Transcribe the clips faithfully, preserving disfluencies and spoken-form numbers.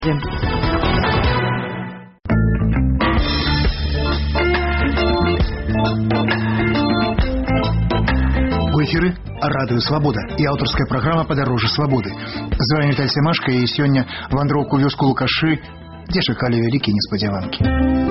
У эфіры радыё Свабода і аўтарская праграма «Падарожжа свабоды». З вами Віталь Семашка, і сёння вандроўку вёску Лукашы, дзе чакалі вялікія неспадзяванкі.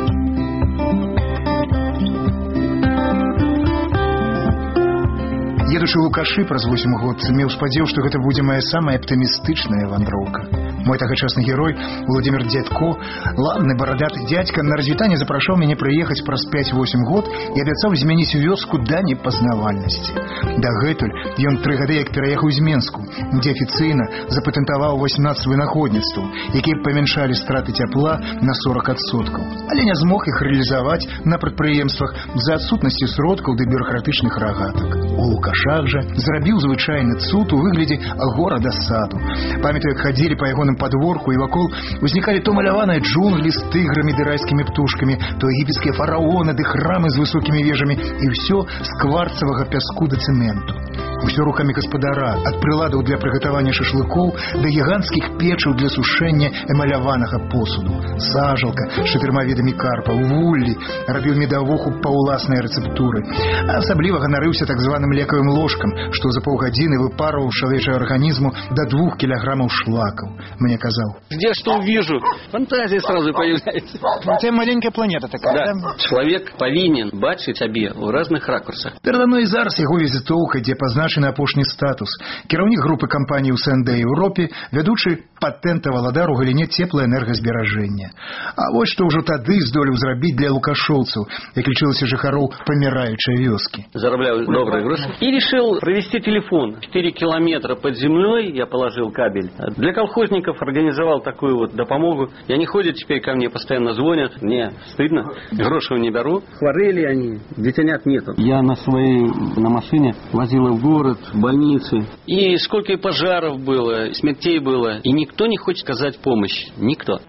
Едучы ў Лукашы праз восем год, меў спадзеў, што гэта будзе моя самая аптымістычная вандроўка. Мой тагачасны герой, Владимир Дядько, ладны барадаты дядька, на развітанне запрашаў мяне прыехаць праз пяць-восем год і абяцаў змяніць вёску да непазнавальнасці. Дагэтуль ён тры гады як пераехаў з Менску, дзе афіцыйна запатэнтаваў васемнаццаць вынаходніцтваў, якія памяншалі страты цяпла на сорок адсоткаў, але не змог іх рэалізаваць на прадпрыемствах з-за адсутнасці сродкаў ды бюракратычных рагатак. У Лукашах жа зрабіў звычайны цуд у выглядзе горада-саду. Памятаю, як хадзілі па ягоным падворку, і вакол узнікалі то маляваныя джунглі з тыграмі ды райскімі птушкамі, то егіпецкія фараоны ды храмы з высокімі вежамі, і ўсё з кварцавага пяску да цэменту. Усё рукамі гаспадара, ад прыладаў для прыгатавання шашлыкоў да гіганцкіх печаў для сушэння эмаляванага посуду. Сажалка з чатырма відамі карпа, вуллі, рабіў медавуху па ўласнай рэцэптуры. Асабліва ганарыўся так званым лекавым ложкам, што за паўгадзіны выпарваў чалавечага арганізму да двух кілаграмаў шлакаў. Мне казаў: где что увижу, фантазия сразу появляется. Это маленькая планета такая. Да. Человек повинен бачыць сабе ў разных ракурсах. Перадо мной зараз яго візітоўка, дзе пазначены апошні статус. Кіраўнік групы кампаній у эс эн дэ Еўропе, вядучы патэнтаваладар у галіне цеплаэнергазберажэння. А вось што ўжо тады здолеў зрабіць для лукашоўцаў, як лічылася жыхароў паміраючай вёскі. Зарабляю добрые гроши. И решил провести телефон. четыре километра под землей я положил кабель. Для колхозников организовал такую вот допомогу. И они ходят теперь ко мне, постоянно звонят. Мне стыдно, грошей не беру. Хворели они, детенят нету. Я на своей, на машине возил в город, в больницы. И сколько и пожаров было, смертей было. И никто не хочет сказать помощь. Никто.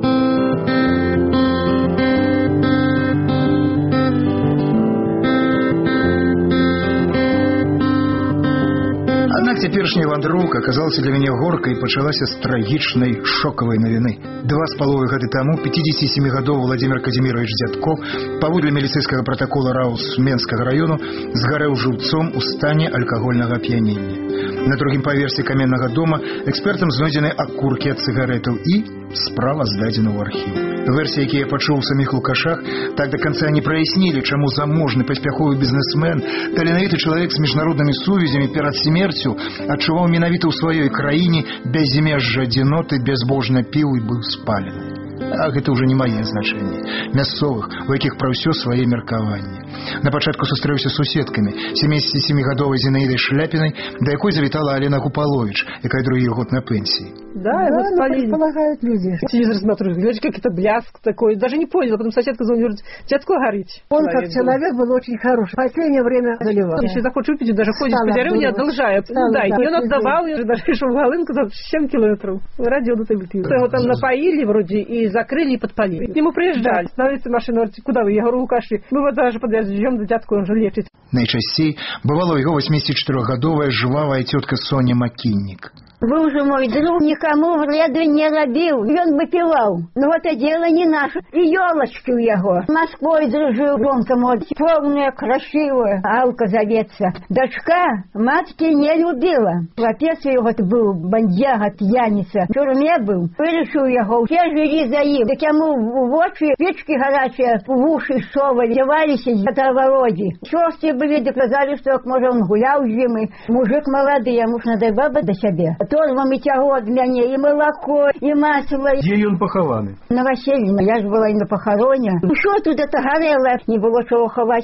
Цяперашняя вандроўка аказалася для мяне горкай і пачалася з трагічнай шокавай навіны. Два з паловай гады таму пяцідзесятісямігадовы Владимир Казімірович Дядько паводле міліцэйскага пратакола РАУС Менскага раёну згарэў жыўцом у стане алкагольнага ап'янення. На другім паверсе каменнага дома экспертам знойдзены акуркі ад цыгарэтаў і справа здадзена ў архіў. Версіі, якія я пачуў у саміх Лукашах, так да канца не праяснілі, чаму заможны паспяховы бізнесмен, таленавіты чалавек з міжнароднымі сувязямі перад смерцю адчуваў менавіта ў сваёй краіне бязмежжа адзіноты, бязбожна піў і быў спалены. А гэта ўжо не мае значэнні. Мясцовых, у якіх пра ўсё свае меркаванні. На пачатку сустрэўся з суседкамі, сямідзесятісямігадовай Зінаідай Шляпінай, да якой завітала Алена Купалович, якая другі год на пенсии. Да, да, его спалили. Предполагают люди. Телевизор смотрю, глядишь, как это бляск такой. Даже не понял, потом соседка звонит, говорит: дядько горит. Он человек как человек был. был очень хороший. В последнее время заливал. Если захочешь выпить, даже ходишь по деревне, не одолжает. Да, и он отдавал, и даже шел в Галынку за семь километров. Радио до того. Его там напоили вроде и закрыли и подпалили. К нему приезжали. Становится машина, говорит: куда вы? Я говорю: Лукаши. Мы вот даже подъезжаем до дядьку, он же лечит. Найчасцей бывала его восьмидесятичатырохгадовая жвавая тетка Соня Макинник. Быў же мой друг, никому вреду не рабіў, ён выпіваў. Но это дело не наше. И елочки у яго. Москвой дружил, громко мол, полная, красивая, Алка зовется. Дочка матки не любила. Отец его был бандяга, пьяница. В тюрьме был. Вырішив яго, все жили за им. Так ему в очи печки горячие, в уши совали, девались из водовороди. Сестры были, доказали, что, может, он гулял зимой. Мужик молодый, ему ж надо баба до себе. Торбами тягло от мяне и молоко, и масло. Где он похованы? На Васильевна. Я ж была и на похороне. Что тут это горело? Не было чего ховать.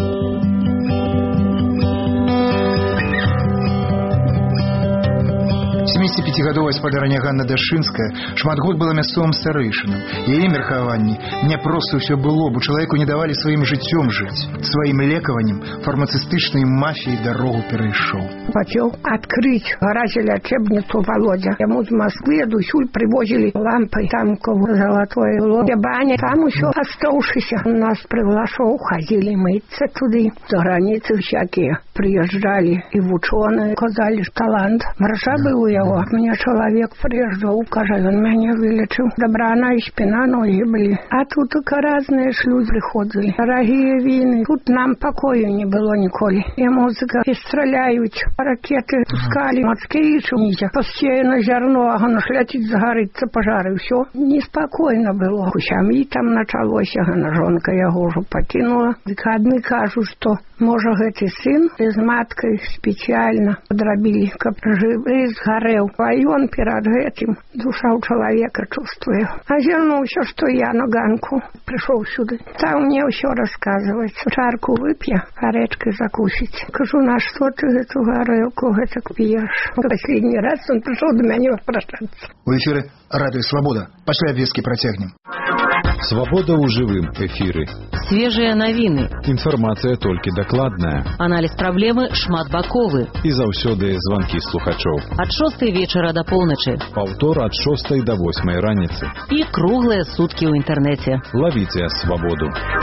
семидесятипятигадовая спадарня Ганна Дашынская шмат год была мясцовым старэйшынам. Яе меркаванні не проста ўсё было, бо чалавеку не давалі сваім жыццём жыць. Сваім лекаваннем фармацыстычнай мафіяй дарогу перайшоў. Хотел открыть гараже лечебницу Володя. Ему из Москвы дусюль привозили лампы, там золотое лобья баня. Там еще оставшиеся нас приглашал, ходили мыться туда. За границы всякие приезжали и в ученые, сказали, талант. Марша был я того. Мне чоловік приїжджав, каже, він мене вилічив. Добрана і спина, ноги були. А тут тільки різні люди приходили. Дорогі війни. Тут нам покою не було ніколи. І музика, і стріляють. Ракети пускали. Москвичі. Постійно зерно, а воно летить, загориться, пожари. Все. Неспокійно було. Хоча і там почалося. Жонка його вже покинула. Одні кажуть, що може цей син з маткою спеціально подробили, як живий згорів. А він перед цим душа у чоловіка чувствує. А звернувся, що я на ганку прийшов сюди. Там мені все розказують. Чарку вип'є, а речки закусить. Кажу, на що ти цю горілку так п'єш? Останній раз він прийшов до мене прощатися. У ефірі Радіо Свобода. Після обв'язки протягнем. Свобода ў жывым эфіры. Свежие навіны. Інфармацыя толькі дакладная. Аналіз праблемы шматбаковы. І заўсёды званкі слухачоў. Ад шостай вечара да поўначы. Паўтор ад шостай да восьмай раніцы. І круглыя суткі ў інтэрнэце. Лавіце свабоду.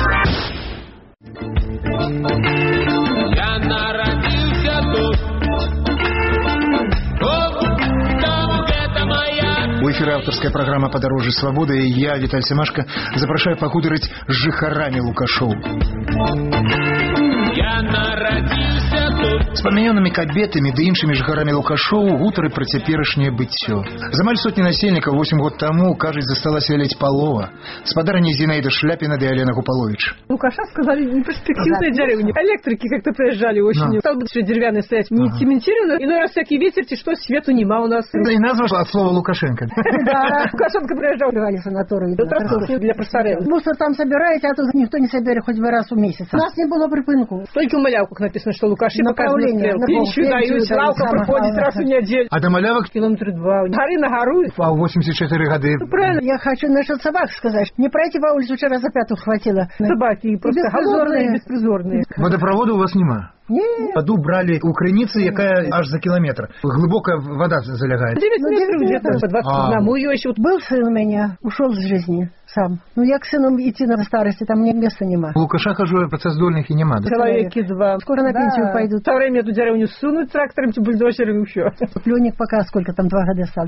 Я нарадзіўся тут. У эфире авторская программа «Подороже свободы», и я, Виталий Семашко, запрашаю погутарыць з жыхарамі Лукашоў. Я нарадзіўся тут. З памянёнымі кабетамі ды іншымі жыхарамі Лукашоў гутары пра цяперашняе быццё. За амаль сотні насельнікаў восемь год таму, кажуць, засталася ледзь палова. Спадарні Зінаіда Шляпіна ды Алена Гупалович. Лукаша сказали, неперспективная деревня. Электрики как-то приезжали осенью. Стал бы все деревянные стоять, не цементировано. Иной раз всякий ветер, что свету нема у нас. И назва от слова Лукашенко. Да, Лукашенко приезжал. Давали санатории. Для постарелых. Мусор там собираете, а тут никто не соберет хоть бы раз в месяц. У нас не было припынку. Только у малявках написано, что Лукаши показывает стрелку. Пенсию дают, лавка проходит раз в неделю. А до малявок? Километра два. Горы на гору. А в восемьдесят четыре года. Правильно. Я хочу насчет собак сказать. Не пройти по улице вчера за пятую хватило. Собаки просто голодные, беспризорные. Водопровода у вас нема? Нет. Воду брали у крыніцы, якая аж за километр. Глубокая вода залягает. девять метров где-то, по двадцать одному ее еще. Был сын у меня, ушел с жизни сам. Ну я к сыну идти на старости, там мне места нема. У Лукаша, хожу, працаздольных и нема. Человеки два. Скоро на пенсию пойдут. В то время эту деревню сунуть трактором, бульдозером и все. Пленник пока сколько там, два года стал.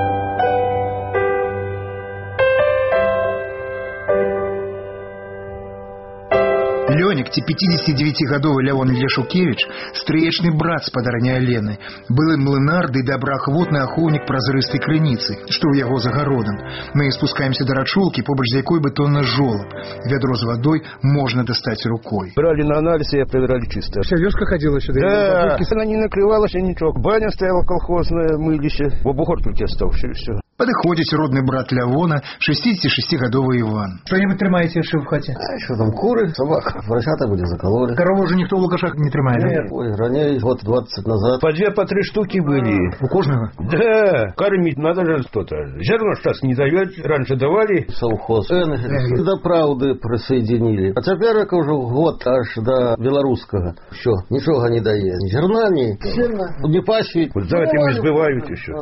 Лёнік, ці пятидесятидевятигадовы Лявон Лешукевич, стрыечны брат спадарні Алены, былы млынар ды добраахвотны ахоўнік празрыстай крыніцы, што ў яго за гародам. Мы спускаемся да рачулкі, побач з якой бетонны жолаб. Вядро з вадой можна дастаць рукой. Брали на анализ, и проверяли чисто. Вся вёска ходила сюда? Да, она не накрывалась, ничего. Баня стояла колхозная, мылище. В обухор только оставшись, и все. Падыходзіць родны брат Лявона, шестидесятишестигадовы Иван. Что-нибудь трымаете яшчэ ў хаце? А что там, куры, собака, поросята были закололи. Корову уже никто в Лукашах не трымает? Нет, ой, ранее, год двадцать назад. По две, по три штуки были. У кожного? Да, кормить надо же кто-то. Зерно сейчас не дает, раньше давали. Совхоз. До правды присоединили. А теперь уже год аж до белорусского. Все, ничего не дает. Ни зерна, ни зерна. Не пасить. Вот за этим не сбывают еще.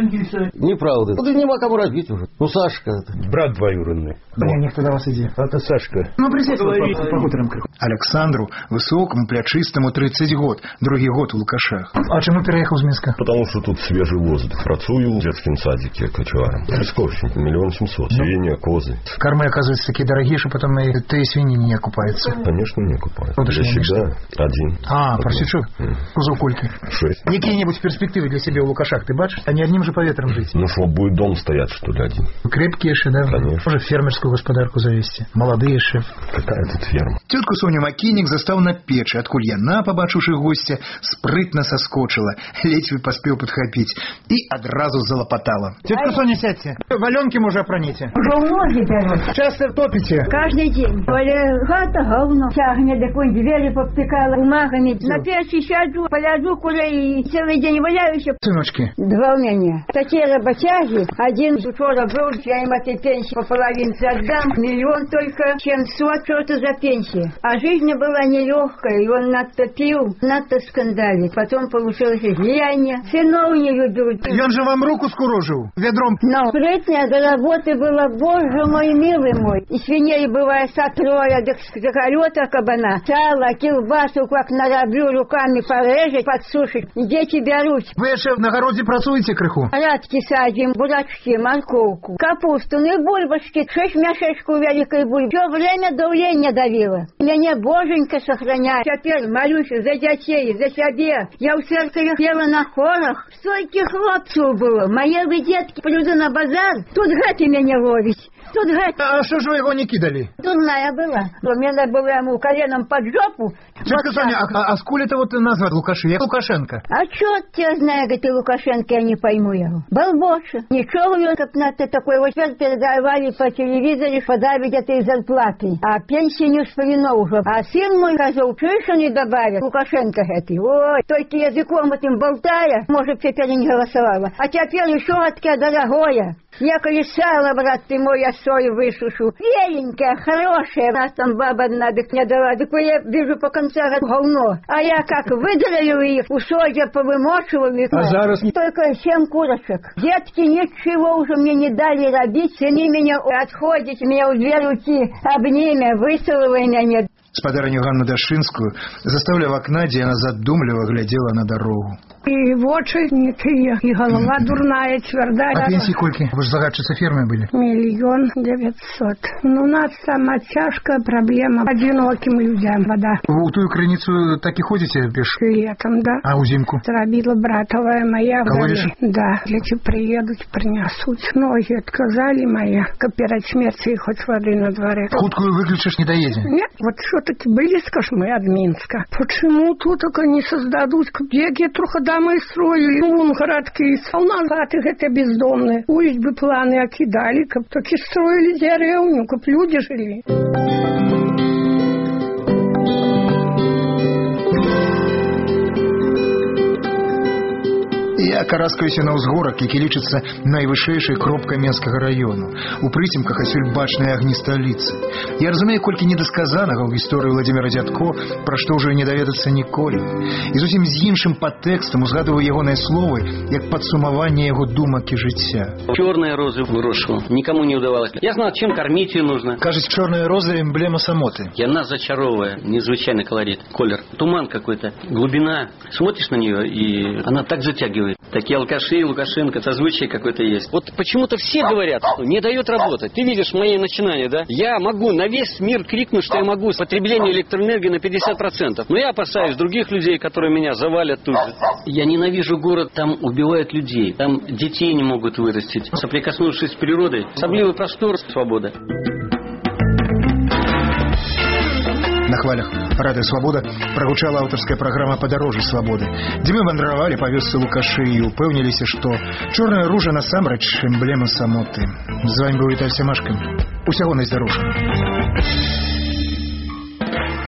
Неправда. Тут нема кому разбить уже. Ну, Сашка. Брат двоюродный. Да, никто до вас иди. Это Сашка. Ну, присядь по хуторам крыху. Александру, высокому, плячистому, тридцать год. Другий год у Лукашах. А чему переехал из Минска? Потому что тут свежий воздух. Працую в детском садике кочеваром. Сколько? Миллион семьсот. Свинья, козы. Кормы, оказывается, такие дорогие, что потом и ты свиньи не окупаются. Конечно, не окупаются. Для себя один. А, просечу? Кузов кольки. Шесть. Какие-нибудь перспективы для себя у Лукашах ты бачишь? А не одним же по ветрам жить? Ну что, будет дом стоять, что ли, один? Крепкие еще, да? Конечно. Может, фермерскую господарку завести. Молодые еще. Какая тут ферма? Тетку Соню Макинник застал на печи, откуль яна, побачивши гостя, спрытно соскочила. Ледь поспел подхопить. И одразу залопотала. Тетка Соня, сядьте. Валенки уже опроните. Уже ноги берут. Часто топите? Каждый день. Оля хата говно. Тягнет, такой двери поптыкала бумагами. На печи сяду, полязу куда и целый день валяюсь. Сыночки. Два у меня. Такие работяги. был. Один учора был, я им этой пенсии по половинце отдам, миллион только семьсот, что это за пенсия. А жизнь была нелегкая, и он надто пил, надто скандалит. Потом получилось излияние, сынов не любил. И он же вам руку скурожил ведром. Но спрытная до работы была, боже мой, милый мой. И свиней бывает со трое, да заколета кабана, сало, килбасу, как нароблю, руками порежет, подсушить. Дети берут. Вы еще на огороде працуете крыху? Радки садим, бурачки, морковку, капусту, ну и бульбочки, шесть мяшечку великой бульбы. Все время давление давило. Меня боженька сохраняет. Теперь молюсь за детей, за себя. Я в церкви пела на хорах. Столько хлопцев было. Мои вы детки приду на базар, тут гати меня ловить. Тут гать. А что же вы его не кидали? Дурная была. Мне надо было ему коленом под жопу. Тетка вот Соня, а, а сколь это вот назвать Лукашенко? Лукашенко. А чё тебя знаю, говорит, ты Лукашенко, я не пойму его. Балбоша. Ничего, он как на такой вот передавали по телевизору, подавить этой зарплаты. А пенсии не вспоминал уже. А сын мой сказал, чё не добавят? Лукашенко этой. Ой, только языком этим болтая, может, теперь не голосовала. А теперь еще отка дорогое. Я колесала, брат ты мой, я сою высушу. Беленькая, хорошая, раз там баба надо мне дала. Так я вижу по концу говно. А я как выдраю их, усолья повымочиваю. А зараз... Только семь курочек. Детки ничего уже мне не дали робить. Они меня отходят, меня в две руки обнимя, высылывая меня. Спадарню Ганну Дашинскую заставляв в окна, где она задумливо глядела на дорогу. И вочы не тыя, и голова дурная, твердая. А пенсии кольки? Вы же загадчица фермы были. Миллион девятьсот. Ну, у нас самая тяжкая проблема одиноким людям вода. Вы у ту крыницу так и ходите пеш? Летом, да. А у зимку? Зробила братовая моя. Колодишь? Да. Дети приедут, принесут. Ноги отказали мои. Копирать смерти, хоть воды на дворе. Хуткую выключишь, не доедем? Нет, вот все-таки близко ж мы от Минска. Почему тут только не создадут, где трохи мы строили, ну, вон городки, солдаты это бездомные. Пусть бы планы окидали, как таки строили деревню, как люди жили. Я караскаюся на ўзгорак, які лічыцца найвышэйшай кропкай Менскага району. У прыцемках асюль бачныя агні сталіцы. Я разумею колькі недасказанага ў гісторыі Владимира Дядко, пра што ўжо не даведацца ніколі. І зусім з іншым падтэкстам узгадываю ягоныя словы, як падсумаванне яго думак і жыцця. Черные розы выросшего. Никому не удавалось. Я знал, чем кормить ее нужно. Кажется, черная роза — эмблема самоты. И она зачаровывая, незвычайный колорит, колер. Туман какой-то, глубина. Смотришь на нее, и она так затягивает. Такие алкаши, Лукашенко, созвучие какое-то есть. Вот почему-то все говорят, что не дает работать. Ты видишь мои начинания, да? Я могу на весь мир крикнуть, что я могу потребление электроэнергии на пятьдесят процентов. Но я опасаюсь других людей, которые меня завалят тут же. Я ненавижу город, там убивают людей. Там детей не могут вырастить. Соприкоснувшись с природой, особливый простор, свобода. На хвалях радыё «Свабода» прагучала аўтарская праграма «Падарожжы свабоды», дзе мы вандравалі па вёсцы Лукашы і упэўніліся, што чорная ружа насамрэч эмблема самоты. З вамі быў Віталь Семашко. Усяго найздарожжа.